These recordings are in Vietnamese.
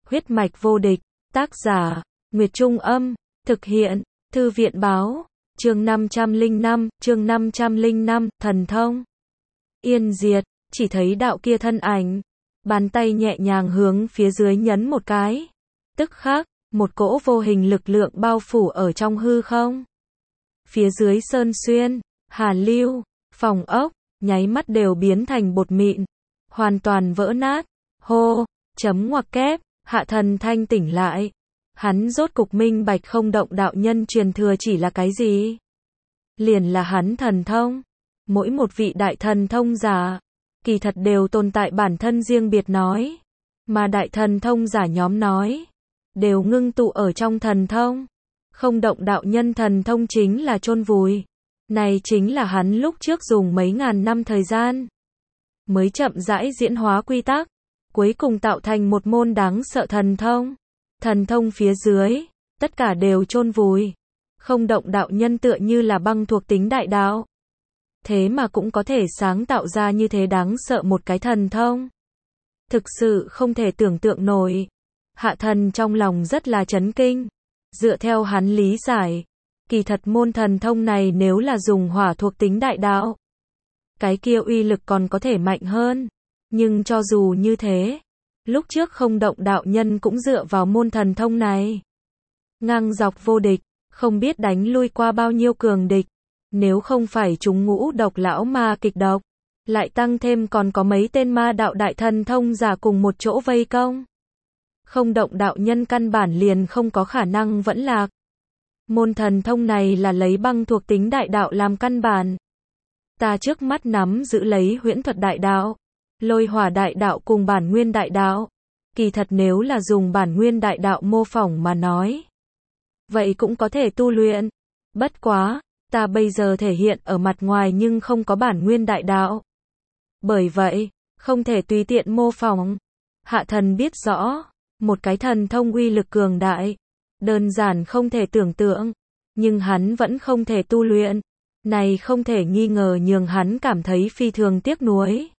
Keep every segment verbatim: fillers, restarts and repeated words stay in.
Huyết mạch vô địch, tác giả, Nguyệt Trung Âm, thực hiện, Thư viện Báo, chương năm trăm lẻ năm, chương năm trăm lẻ năm, thần thông. Yên diệt, chỉ thấy đạo kia thân ảnh, bàn tay nhẹ nhàng hướng phía dưới nhấn một cái. Tức khắc, một cỗ vô hình lực lượng bao phủ ở trong hư không. Phía dưới sơn xuyên, hà lưu, phòng ốc, nháy mắt đều biến thành bột mịn, hoàn toàn vỡ nát. Hô, chấm ngoặc kép, Hạ Thần thanh tỉnh lại. Hắn rốt cục minh bạch không động đạo nhân truyền thừa chỉ là cái gì. Liền là hắn thần thông. Mỗi một vị đại thần thông giả, kỳ thật đều tồn tại bản thân riêng biệt nói. Mà đại thần thông giả nhóm nói, đều ngưng tụ ở trong thần thông. Không động đạo nhân thần thông chính là chôn vùi. Này chính là hắn lúc trước dùng mấy ngàn năm thời gian, mới chậm rãi diễn hóa quy tắc, cuối cùng tạo thành một môn đáng sợ thần thông. Thần thông phía dưới, tất cả đều chôn vùi. Không động đạo nhân tựa như là băng thuộc tính đại đạo. Thế mà cũng có thể sáng tạo ra như thế đáng sợ một cái thần thông. Thực sự không thể tưởng tượng nổi. Hạ Thần trong lòng rất là chấn kinh. Dựa theo hắn lý giải, kỳ thật môn thần thông này nếu là dùng hỏa thuộc tính đại đạo, cái kia uy lực còn có thể mạnh hơn. Nhưng cho dù như thế, lúc trước không động đạo nhân cũng dựa vào môn thần thông này. Ngang dọc vô địch, không biết đánh lui qua bao nhiêu cường địch. Nếu không phải chúng ngũ độc lão ma kịch độc, lại tăng thêm còn có mấy tên ma đạo đại thần thông giả cùng một chỗ vây công. Không động đạo nhân căn bản liền không có khả năng vẫn lạc. Môn thần thông này là lấy băng thuộc tính đại đạo làm căn bản. Ta trước mắt nắm giữ lấy huyễn thuật đại đạo, lôi hỏa đại đạo cùng bản nguyên đại đạo. Kỳ thật nếu là dùng bản nguyên đại đạo mô phỏng mà nói, vậy cũng có thể tu luyện. Bất quá, ta bây giờ thể hiện ở mặt ngoài nhưng không có bản nguyên đại đạo. Bởi vậy, không thể tùy tiện mô phỏng. Hạ Thần biết rõ, một cái thần thông uy lực cường đại, đơn giản không thể tưởng tượng, nhưng hắn vẫn không thể tu luyện. Này không thể nghi ngờ nhường hắn cảm thấy phi thường tiếc nuối.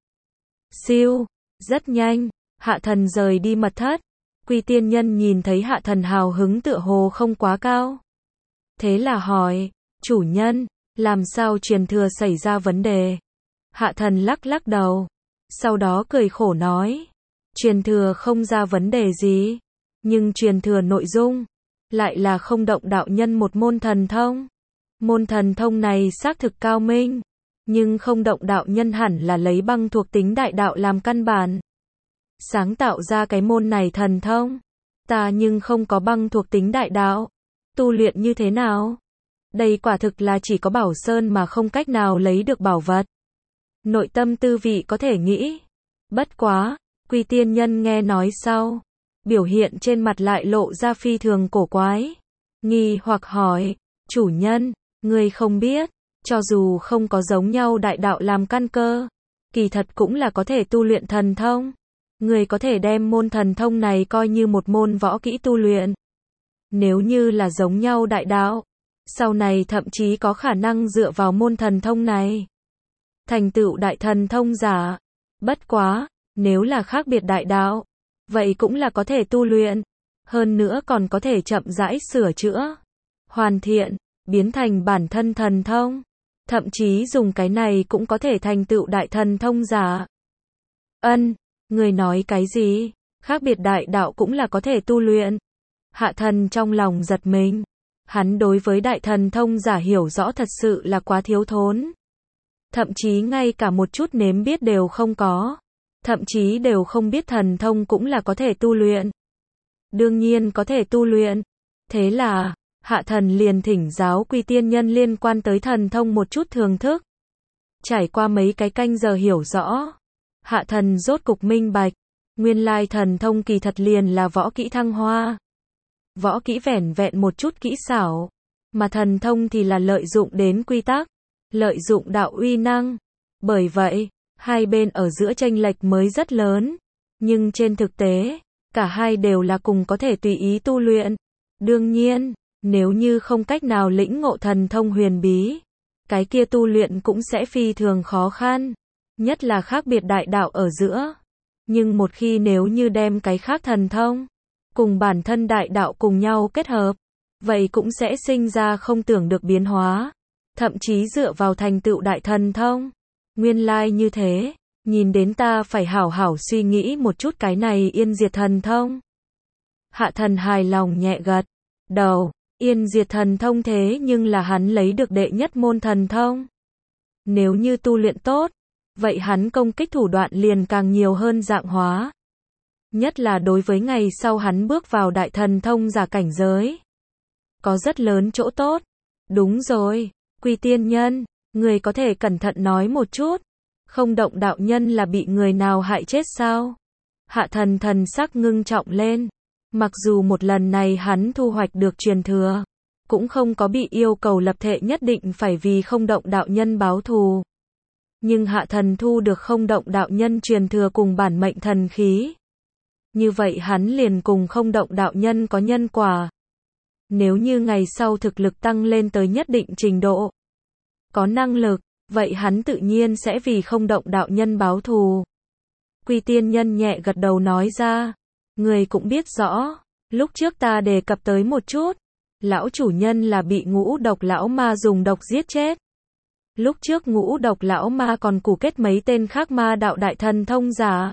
Siêu, rất nhanh, Hạ Thần rời đi mật thất. Quy tiên nhân nhìn thấy Hạ Thần hào hứng tựa hồ không quá cao. Thế là hỏi, chủ nhân, làm sao truyền thừa xảy ra vấn đề? Hạ Thần lắc lắc đầu, sau đó cười khổ nói, truyền thừa không ra vấn đề gì, nhưng truyền thừa nội dung, lại là không động đạo nhân một môn thần thông. Môn thần thông này xác thực cao minh, nhưng không động đạo nhân hẳn là lấy băng thuộc tính đại đạo làm căn bản. Sáng tạo ra cái môn này thần thông, ta nhưng không có băng thuộc tính đại đạo, tu luyện như thế nào? Đây quả thực là chỉ có Bảo Sơn mà không cách nào lấy được bảo vật. Nội tâm tư vị có thể nghĩ. Bất quá, Quy tiên nhân nghe nói sau, biểu hiện trên mặt lại lộ ra phi thường cổ quái. Nghi hoặc hỏi, chủ nhân, ngươi không biết, cho dù không có giống nhau đại đạo làm căn cơ, kỳ thật cũng là có thể tu luyện thần thông. Ngươi có thể đem môn thần thông này coi như một môn võ kỹ tu luyện. Nếu như là giống nhau đại đạo, sau này thậm chí có khả năng dựa vào môn thần thông này thành tựu đại thần thông giả. Bất quá, nếu là khác biệt đại đạo, vậy cũng là có thể tu luyện, hơn nữa còn có thể chậm rãi sửa chữa, hoàn thiện, biến thành bản thân thần thông, thậm chí dùng cái này cũng có thể thành tựu đại thần thông giả. Ân, người nói cái gì? Khác biệt đại đạo cũng là có thể tu luyện. Hạ Thần trong lòng giật mình. Hắn đối với đại thần thông giả hiểu rõ thật sự là quá thiếu thốn. Thậm chí ngay cả một chút nếm biết đều không có. Thậm chí đều không biết thần thông cũng là có thể tu luyện. Đương nhiên có thể tu luyện. Thế là, Hạ Thần liền thỉnh giáo Quy tiên nhân liên quan tới thần thông một chút thường thức. Trải qua mấy cái canh giờ hiểu rõ, Hạ Thần rốt cục minh bạch. Nguyên lai thần thông kỳ thật liền là võ kỹ thăng hoa. Võ kỹ vẻn vẹn một chút kỹ xảo, mà thần thông thì là lợi dụng đến quy tắc, lợi dụng đạo uy năng. Bởi vậy, hai bên ở giữa chênh lệch mới rất lớn, nhưng trên thực tế, cả hai đều là cùng có thể tùy ý tu luyện. Đương nhiên, nếu như không cách nào lĩnh ngộ thần thông huyền bí, cái kia tu luyện cũng sẽ phi thường khó khăn, nhất là khác biệt đại đạo ở giữa. Nhưng một khi nếu như đem cái khác thần thông cùng bản thân đại đạo cùng nhau kết hợp, vậy cũng sẽ sinh ra không tưởng được biến hóa, thậm chí dựa vào thành tựu đại thần thông. Nguyên lai như thế, nhìn đến ta phải hảo hảo suy nghĩ một chút cái này yên diệt thần thông. Hạ thần hài lòng nhẹ gật đầu, yên diệt thần thông thế nhưng là hắn lấy được đệ nhất môn thần thông. Nếu như tu luyện tốt, vậy hắn công kích thủ đoạn liền càng nhiều hơn dạng hóa. Nhất là đối với ngày sau hắn bước vào đại thần thông giả cảnh giới. Có rất lớn chỗ tốt. Đúng rồi, Quy tiên nhân, người có thể cẩn thận nói một chút. Không động đạo nhân là bị người nào hại chết sao? Hạ thần thần sắc ngưng trọng lên. Mặc dù một lần này hắn thu hoạch được truyền thừa, cũng không có bị yêu cầu lập thệ nhất định phải vì không động đạo nhân báo thù. Nhưng hạ thần thu được không động đạo nhân truyền thừa cùng bản mệnh thần khí. Như vậy hắn liền cùng không động đạo nhân có nhân quả. Nếu như ngày sau thực lực tăng lên tới nhất định trình độ, có năng lực, vậy hắn tự nhiên sẽ vì không động đạo nhân báo thù. Quy tiên nhân nhẹ gật đầu nói ra, người cũng biết rõ, lúc trước ta đề cập tới một chút, lão chủ nhân là bị ngũ độc lão ma dùng độc giết chết. Lúc trước ngũ độc lão ma còn củ kết mấy tên khác ma đạo đại thần thông giả.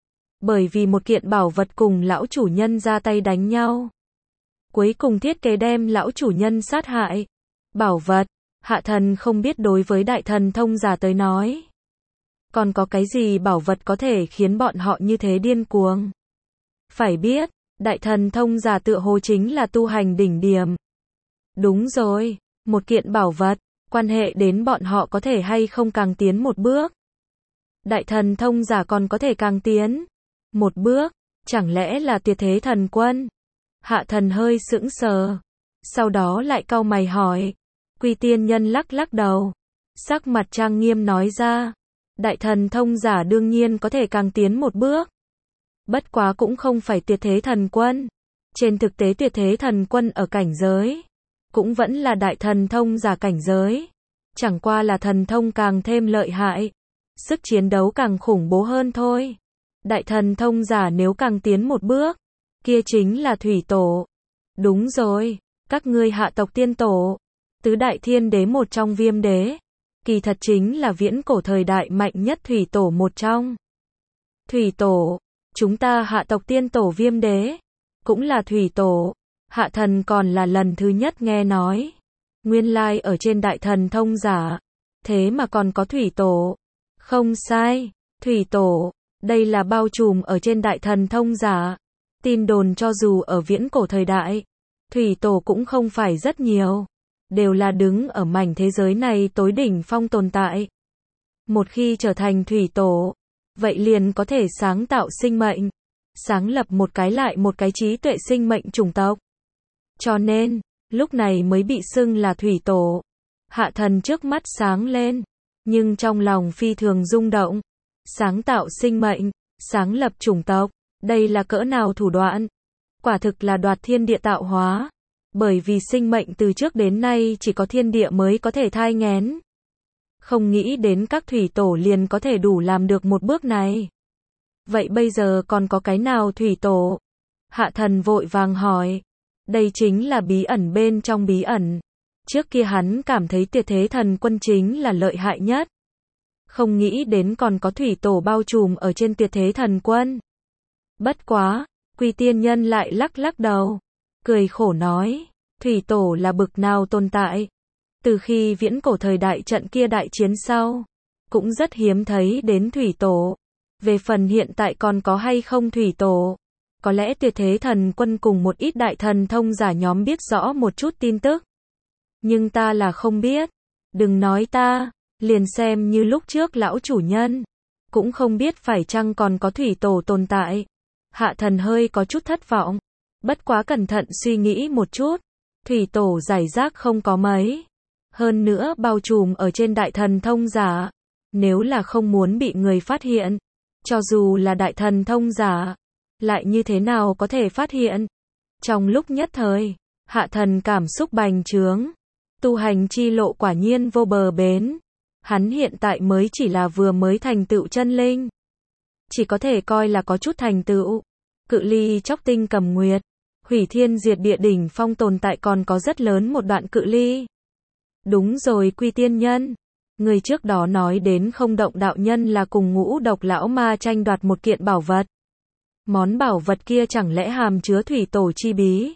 Bởi vì một kiện bảo vật cùng lão chủ nhân ra tay đánh nhau. Cuối cùng thiết kế đem lão chủ nhân sát hại. Bảo vật, hạ thần không biết đối với đại thần thông giả tới nói. Còn có cái gì bảo vật có thể khiến bọn họ như thế điên cuồng? Phải biết, đại thần thông giả tựa hồ chính là tu hành đỉnh điểm. Đúng rồi, một kiện bảo vật, quan hệ đến bọn họ có thể hay không càng tiến một bước. Đại thần thông giả còn có thể càng tiến một bước, chẳng lẽ là tuyệt thế thần quân? Hạ thần hơi sững sờ, sau đó lại cau mày hỏi. Quy tiên nhân lắc lắc đầu, sắc mặt trang nghiêm nói ra, đại thần thông giả đương nhiên có thể càng tiến một bước. Bất quá cũng không phải tuyệt thế thần quân. Trên thực tế tuyệt thế thần quân ở cảnh giới, cũng vẫn là đại thần thông giả cảnh giới. Chẳng qua là thần thông càng thêm lợi hại, sức chiến đấu càng khủng bố hơn thôi. Đại thần thông giả nếu càng tiến một bước, kia chính là thủy tổ. Đúng rồi, các ngươi hạ tộc tiên tổ, tứ đại thiên đế một trong viêm đế, kỳ thật chính là viễn cổ thời đại mạnh nhất thủy tổ một trong. Thủy tổ, chúng ta hạ tộc tiên tổ viêm đế, cũng là thủy tổ. Hạ thần còn là lần thứ nhất nghe nói. Nguyên lai ở trên đại thần thông giả, thế mà còn có thủy tổ. Không sai, thủy tổ, đây là bao trùm ở trên đại thần thông giả. Tin đồn cho dù ở viễn cổ thời đại, thủy tổ cũng không phải rất nhiều, đều là đứng ở mảnh thế giới này tối đỉnh phong tồn tại. Một khi trở thành thủy tổ, vậy liền có thể sáng tạo sinh mệnh, sáng lập một cái lại một cái trí tuệ sinh mệnh chủng tộc. Cho nên, lúc này mới bị xưng là thủy tổ. Hạ thần trước mắt sáng lên, nhưng trong lòng phi thường rung động. Sáng tạo sinh mệnh, sáng lập chủng tộc, đây là cỡ nào thủ đoạn? Quả thực là đoạt thiên địa tạo hóa. Bởi vì sinh mệnh từ trước đến nay chỉ có thiên địa mới có thể thai nghén. Không nghĩ đến các thủy tổ liền có thể đủ làm được một bước này. Vậy bây giờ còn có cái nào thủy tổ? Hạ thần vội vàng hỏi. Đây chính là bí ẩn bên trong bí ẩn. Trước kia hắn cảm thấy tuyệt thế thần quân chính là lợi hại nhất. Không nghĩ đến còn có thủy tổ bao trùm ở trên tuyệt thế thần quân. Bất quá, Quy tiên nhân lại lắc lắc đầu, cười khổ nói, thủy tổ là bực nào tồn tại. Từ khi viễn cổ thời đại trận kia đại chiến sau, cũng rất hiếm thấy đến thủy tổ. Về phần hiện tại còn có hay không thủy tổ, có lẽ tuyệt thế thần quân cùng một ít đại thần thông giả nhóm biết rõ một chút tin tức. Nhưng ta là không biết. Đừng nói ta, liền xem như lúc trước lão chủ nhân, cũng không biết phải chăng còn có thủy tổ tồn tại. Hạ thần hơi có chút thất vọng. Bất quá cẩn thận suy nghĩ một chút, thủy tổ giải rác không có mấy. Hơn nữa bao trùm ở trên đại thần thông giả. Nếu là không muốn bị người phát hiện, cho dù là đại thần thông giả, lại như thế nào có thể phát hiện? Trong lúc nhất thời, hạ thần cảm xúc bành trướng. Tu hành chi lộ quả nhiên vô bờ bến. Hắn hiện tại mới chỉ là vừa mới thành tựu chân linh. Chỉ có thể coi là có chút thành tựu. Cự ly chóc tinh cầm nguyệt, hủy thiên diệt địa đỉnh phong tồn tại còn có rất lớn một đoạn cự ly. Đúng rồi Quy Tiên Nhân. Người trước đó nói đến không động đạo nhân là cùng ngũ độc lão ma tranh đoạt một kiện bảo vật. Món bảo vật kia chẳng lẽ hàm chứa thủy tổ chi bí?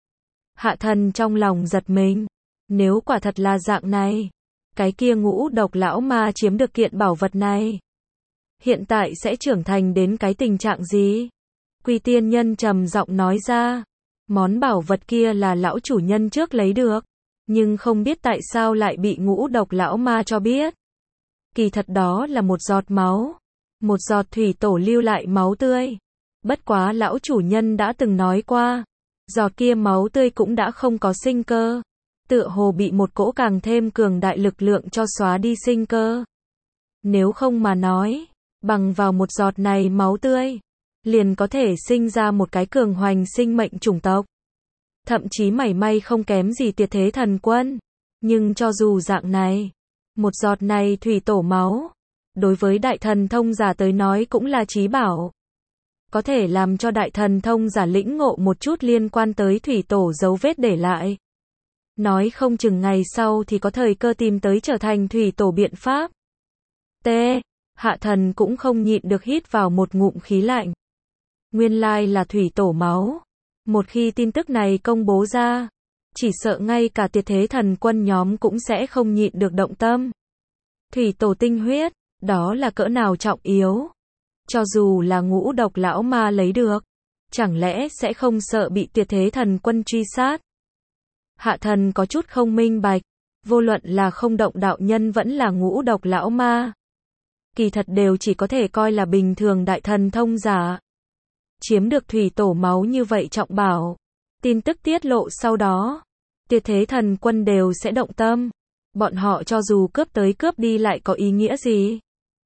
Hạ thần trong lòng giật mình. Nếu quả thật là dạng này, cái kia ngũ độc lão ma chiếm được kiện bảo vật này, hiện tại sẽ trưởng thành đến cái tình trạng gì? Quy Tiên Nhân trầm giọng nói ra, món bảo vật kia là lão chủ nhân trước lấy được, nhưng không biết tại sao lại bị ngũ độc lão ma cho biết. Kỳ thật đó là một giọt máu, một giọt thủy tổ lưu lại máu tươi. Bất quá lão chủ nhân đã từng nói qua, giọt kia máu tươi cũng đã không có sinh cơ, tựa hồ bị một cỗ càng thêm cường đại lực lượng cho xóa đi sinh cơ. Nếu không mà nói, bằng vào một giọt này máu tươi, liền có thể sinh ra một cái cường hoành sinh mệnh chủng tộc. Thậm chí mảy may không kém gì Tuyệt Thế Thần Quân. Nhưng cho dù dạng này, một giọt này thủy tổ máu, đối với đại thần thông giả tới nói cũng là chí bảo. Có thể làm cho đại thần thông giả lĩnh ngộ một chút liên quan tới thủy tổ dấu vết để lại. Nói không chừng ngày sau thì có thời cơ tìm tới trở thành thủy tổ biện pháp. T. Hạ thần cũng không nhịn được hít vào một ngụm khí lạnh. Nguyên lai là thủy tổ máu. Một khi tin tức này công bố ra, chỉ sợ ngay cả Tuyệt Thế Thần Quân nhóm cũng sẽ không nhịn được động tâm. Thủy tổ tinh huyết, đó là cỡ nào trọng yếu. Cho dù là ngũ độc lão ma lấy được, chẳng lẽ sẽ không sợ bị Tuyệt Thế Thần Quân truy sát? Hạ thần có chút không minh bạch, vô luận là không động đạo nhân vẫn là ngũ độc lão ma, kỳ thật đều chỉ có thể coi là bình thường đại thần thông giả. Chiếm được thủy tổ máu như vậy trọng bảo, tin tức tiết lộ sau đó, Tuyệt Thế Thần Quân đều sẽ động tâm. Bọn họ cho dù cướp tới cướp đi lại có ý nghĩa gì?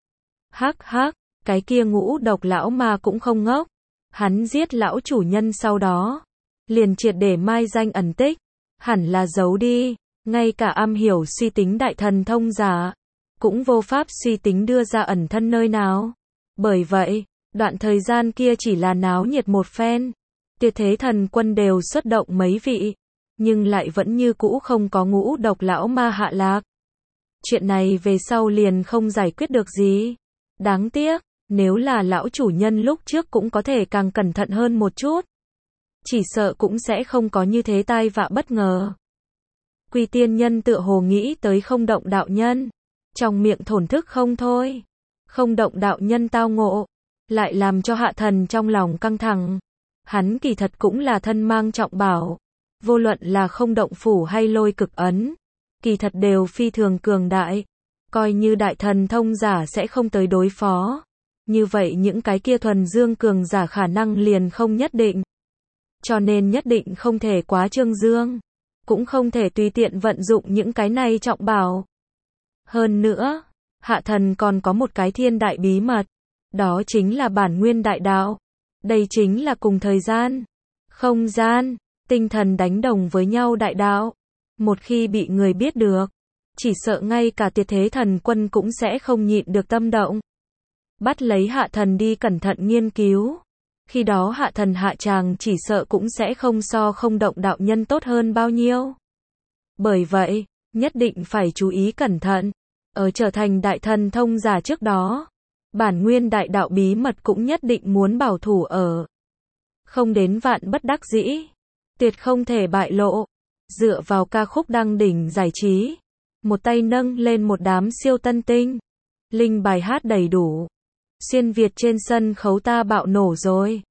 Hắc hắc, cái kia ngũ độc lão ma cũng không ngốc. Hắn giết lão chủ nhân sau đó, liền triệt để mai danh ẩn tích, hẳn là giấu đi, ngay cả am hiểu suy tính đại thần thông giả, cũng vô pháp suy tính đưa ra ẩn thân nơi nào. Bởi vậy, đoạn thời gian kia chỉ là náo nhiệt một phen, Tuyệt Thế Thần Quân đều xuất động mấy vị, nhưng lại vẫn như cũ không có ngũ độc lão ma hạ lạc. Chuyện này về sau liền không giải quyết được gì. Đáng tiếc, nếu là lão chủ nhân lúc trước cũng có thể càng cẩn thận hơn một chút, chỉ sợ cũng sẽ không có như thế tai vạ bất ngờ. Quy Tiên Nhân tựa hồ nghĩ tới không động đạo nhân, trong miệng thổn thức không thôi. Không động đạo nhân tao ngộ, lại làm cho hạ thần trong lòng căng thẳng. Hắn kỳ thật cũng là thân mang trọng bảo, vô luận là không động phủ hay lôi cực ấn, kỳ thật đều phi thường cường đại, coi như đại thần thông giả sẽ không tới đối phó. Như vậy những cái kia thuần dương cường giả khả năng liền không nhất định. Cho nên nhất định không thể quá trương dương, cũng không thể tùy tiện vận dụng những cái này trọng bảo. Hơn nữa, hạ thần còn có một cái thiên đại bí mật, đó chính là bản nguyên đại đạo. Đây chính là cùng thời gian, không gian, tinh thần đánh đồng với nhau đại đạo. Một khi bị người biết được, chỉ sợ ngay cả Tuyệt Thế Thần Quân cũng sẽ không nhịn được tâm động. Bắt lấy hạ thần đi cẩn thận nghiên cứu. Khi đó hạ thần hạ tràng chỉ sợ cũng sẽ không so không động đạo nhân tốt hơn bao nhiêu. Bởi vậy, nhất định phải chú ý cẩn thận. Ở trở thành đại thần thông giả trước đó, bản nguyên đại đạo bí mật cũng nhất định muốn bảo thủ ở. Không đến vạn bất đắc dĩ, tuyệt không thể bại lộ. Dựa vào ca khúc đăng đỉnh giải trí, một tay nâng lên một đám siêu tân tinh, linh bài hát đầy đủ. Xuyên Việt trên sân khấu ta bạo nổ rồi.